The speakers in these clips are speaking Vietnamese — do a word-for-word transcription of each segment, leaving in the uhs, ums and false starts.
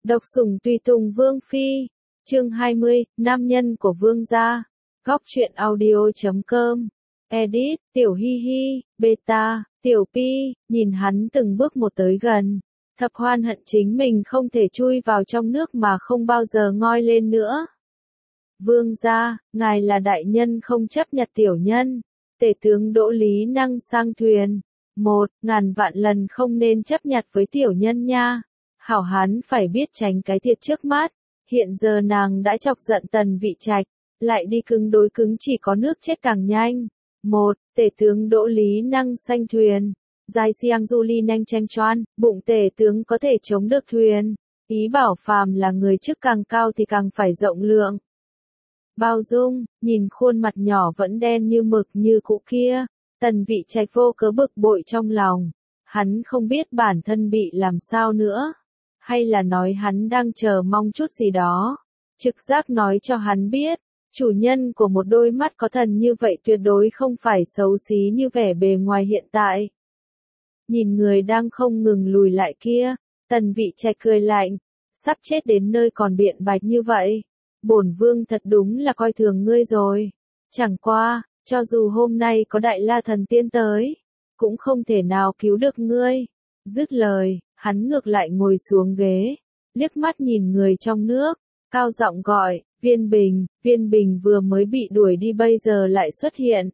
Độc sủng tùy tùng Vương Phi, chương hai mươi, Nam nhân của Vương gia, góc truyện audio chấm com, edit, Tiểu Hi Hi, beta, Tiểu Pi, nhìn hắn từng bước một tới gần. Thập Hoan hận chính mình không thể chui vào trong nước mà không bao giờ ngoi lên nữa. Vương gia, ngài là đại nhân không chấp nhặt tiểu nhân. Tể tướng Đỗ Lý Năng sang thuyền. Một, ngàn vạn lần không nên chấp nhặt với tiểu nhân nha. Hảo hán phải biết tránh cái thiệt trước mắt. Hiện giờ nàng đã chọc giận Tần Vị Trạch, lại đi cứng đối cứng chỉ có nước chết càng nhanh. Một, tể tướng Đỗ Lý Năng xanh thuyền. Dài xiang du ly nhanh tranh choan, bụng tể tướng có thể chống được thuyền. Ý bảo phàm là người chức càng cao thì càng phải rộng lượng. Bao dung, nhìn khuôn mặt nhỏ vẫn đen như mực như cũ kia. Tần Vị Trạch vô cớ bực bội trong lòng. Hắn không biết bản thân bị làm sao nữa. Hay là nói hắn đang chờ mong chút gì đó. Trực giác nói cho hắn biết. Chủ nhân của một đôi mắt có thần như vậy tuyệt đối không phải xấu xí như vẻ bề ngoài hiện tại. Nhìn người đang không ngừng lùi lại kia. Tần Vị Trạch cười lạnh. Sắp chết đến nơi còn biện bạch như vậy. Bổn vương thật đúng là coi thường ngươi rồi. Chẳng qua, cho dù hôm nay có đại la thần tiên tới, cũng không thể nào cứu được ngươi. Dứt lời, hắn ngược lại ngồi xuống ghế, liếc mắt nhìn người trong nước, cao giọng gọi, Viên Bình, Viên Bình vừa mới bị đuổi đi bây giờ lại xuất hiện.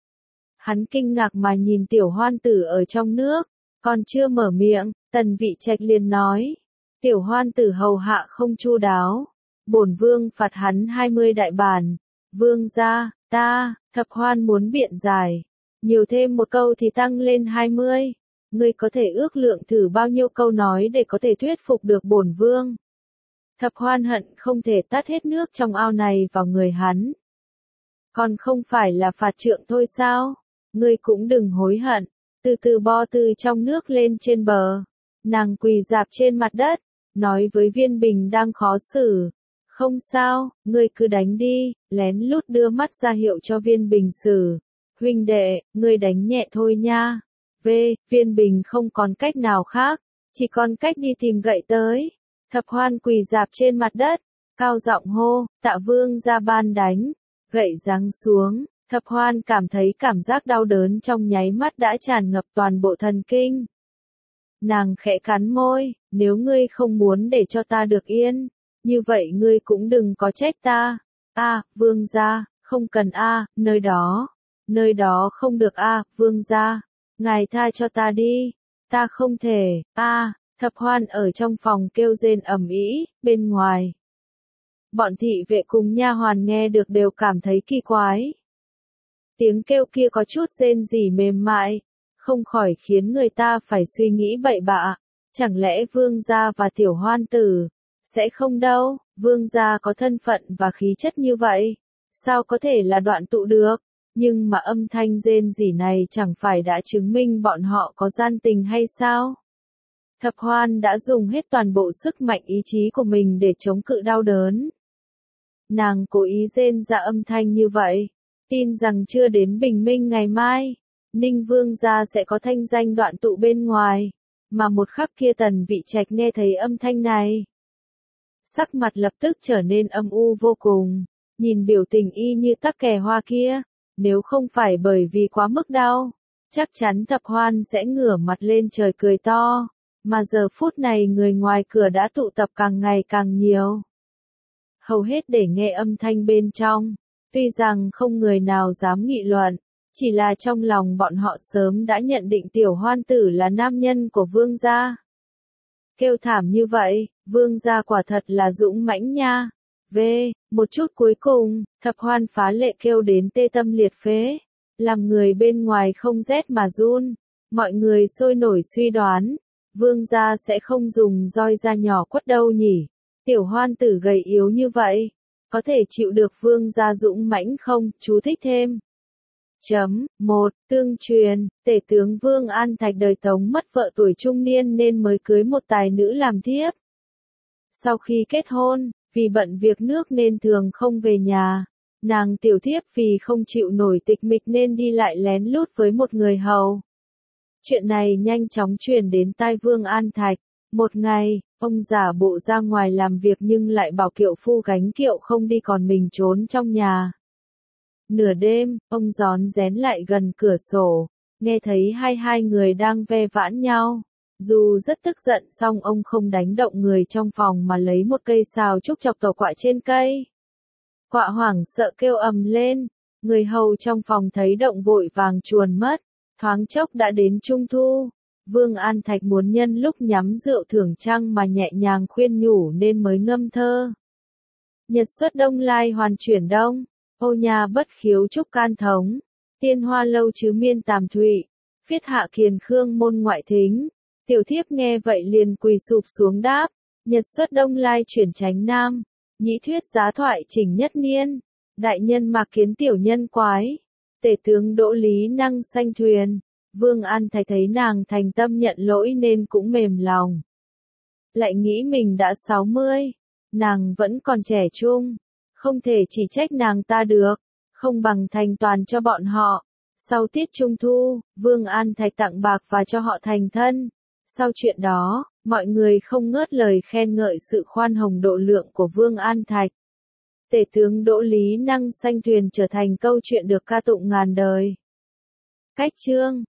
Hắn kinh ngạc mà nhìn tiểu hoan tử ở trong nước, còn chưa mở miệng, Tần Vị Trạch liền nói, tiểu hoan tử hầu hạ không chu đáo. Bổn vương phạt hắn hai mươi đại bản. Vương gia, ta, Thập Hoan muốn biện giải. Nhiều thêm một câu thì tăng lên hai mươi. Ngươi có thể ước lượng thử bao nhiêu câu nói để có thể thuyết phục được bổn vương. Thập Hoan hận không thể tát hết nước trong ao này vào người hắn. Còn không phải là phạt trượng thôi sao? Ngươi cũng đừng hối hận. Từ từ bo từ trong nước lên trên bờ. Nàng quỳ dạp trên mặt đất, nói với Viên Bình đang khó xử. Không sao, ngươi cứ đánh đi, lén lút đưa mắt ra hiệu cho Viên Bình xử. Huynh đệ, ngươi đánh nhẹ thôi nha. V, Viên Bình không còn cách nào khác, chỉ còn cách đi tìm gậy tới. Thập Hoan quỳ dạp trên mặt đất, cao giọng hô, Tạ vương ra ban đánh. Gậy giáng xuống, Thập Hoan cảm thấy cảm giác đau đớn trong nháy mắt đã tràn ngập toàn bộ thần kinh. Nàng khẽ cắn môi, nếu ngươi không muốn để cho ta được yên. Như vậy ngươi cũng đừng có trách ta. A, à, vương gia, không cần a, à, nơi đó. Nơi đó không được a, à, vương gia. Ngài tha cho ta đi. Ta không thể. A, à, Thập Hoan ở trong phòng kêu rên ầm ĩ, bên ngoài. Bọn thị vệ cùng nha hoàn nghe được đều cảm thấy kỳ quái. Tiếng kêu kia có chút rên rỉ mềm mại, không khỏi khiến người ta phải suy nghĩ bậy bạ. Chẳng lẽ vương gia và tiểu hoan tử sẽ không đâu, vương gia có thân phận và khí chất như vậy, sao có thể là đoạn tụ được, nhưng mà âm thanh rên rỉ này chẳng phải đã chứng minh bọn họ có gian tình hay sao? Thập Hoan đã dùng hết toàn bộ sức mạnh ý chí của mình để chống cự đau đớn. Nàng cố ý rên ra âm thanh như vậy, tin rằng chưa đến bình minh ngày mai, Ninh vương gia sẽ có thanh danh đoạn tụ bên ngoài, mà một khắc kia Tần Vị Trạch nghe thấy âm thanh này. Sắc mặt lập tức trở nên âm u vô cùng, nhìn biểu tình y như tắc kè hoa kia, nếu không phải bởi vì quá mức đau, chắc chắn Thập Hoan sẽ ngửa mặt lên trời cười to, mà giờ phút này người ngoài cửa đã tụ tập càng ngày càng nhiều. Hầu hết để nghe âm thanh bên trong, tuy rằng không người nào dám nghị luận, chỉ là trong lòng bọn họ sớm đã nhận định tiểu hoan tử là nam nhân của vương gia. Kêu thảm như vậy, vương gia quả thật là dũng mãnh nha. V, một chút cuối cùng, Thập Hoan phá lệ kêu đến tê tâm liệt phế, làm người bên ngoài không rét mà run. Mọi người sôi nổi suy đoán, vương gia sẽ không dùng roi da nhỏ quất đâu nhỉ. Tiểu hoan tử gầy yếu như vậy, có thể chịu được vương gia dũng mãnh không? Chú thích thêm. Chấm, một, tương truyền, tể tướng Vương An Thạch đời Tống mất vợ tuổi trung niên nên mới cưới một tài nữ làm thiếp. Sau khi kết hôn, vì bận việc nước nên thường không về nhà, nàng tiểu thiếp vì không chịu nổi tịch mịch nên đi lại lén lút với một người hầu. Chuyện này nhanh chóng truyền đến tai Vương An Thạch, Một ngày, ông giả bộ ra ngoài làm việc nhưng lại bảo kiệu phu gánh kiệu không đi còn mình trốn trong nhà. Nửa đêm, ông rón rén lại gần cửa sổ, nghe thấy hai hai người đang ve vãn nhau. Dù rất tức giận song ông không đánh động người trong phòng mà lấy một cây sào trúc chọc tổ quạ trên cây. Quạ hoảng sợ kêu ầm lên, người hầu trong phòng thấy động vội vàng chuồn mất, thoáng chốc đã đến trung thu. Vương An Thạch muốn nhân lúc nhắm rượu thưởng trăng mà nhẹ nhàng khuyên nhủ nên mới ngâm thơ. Nhật xuất đông lai hoàn chuyển đông, ô nhà bất khiếu trúc can thống, tiên hoa lâu chứ miên tàm thụy, phiết hạ kiền khương môn ngoại thính. Tiểu thiếp nghe vậy liền quỳ sụp xuống đáp, nhật xuất đông lai chuyển chánh nam, nhĩ thuyết giá thoại chỉnh nhất niên, đại nhân mạc kiến tiểu nhân quái, tể tướng đỗ lý năng sanh thuyền. Vương An Thạch thấy nàng thành tâm nhận lỗi nên cũng mềm lòng. Lại nghĩ mình đã sáu mươi, nàng vẫn còn trẻ trung, không thể chỉ trách nàng ta được, không bằng thành toàn cho bọn họ. Sau tiết trung thu, Vương An Thạch tặng bạc và cho họ thành thân. Sau chuyện đó, mọi người không ngớt lời khen ngợi sự khoan hồng độ lượng của Vương An Thạch. Tể tướng Đỗ Lý Năng sanh thuyền trở thành câu chuyện được ca tụng ngàn đời. Cách chương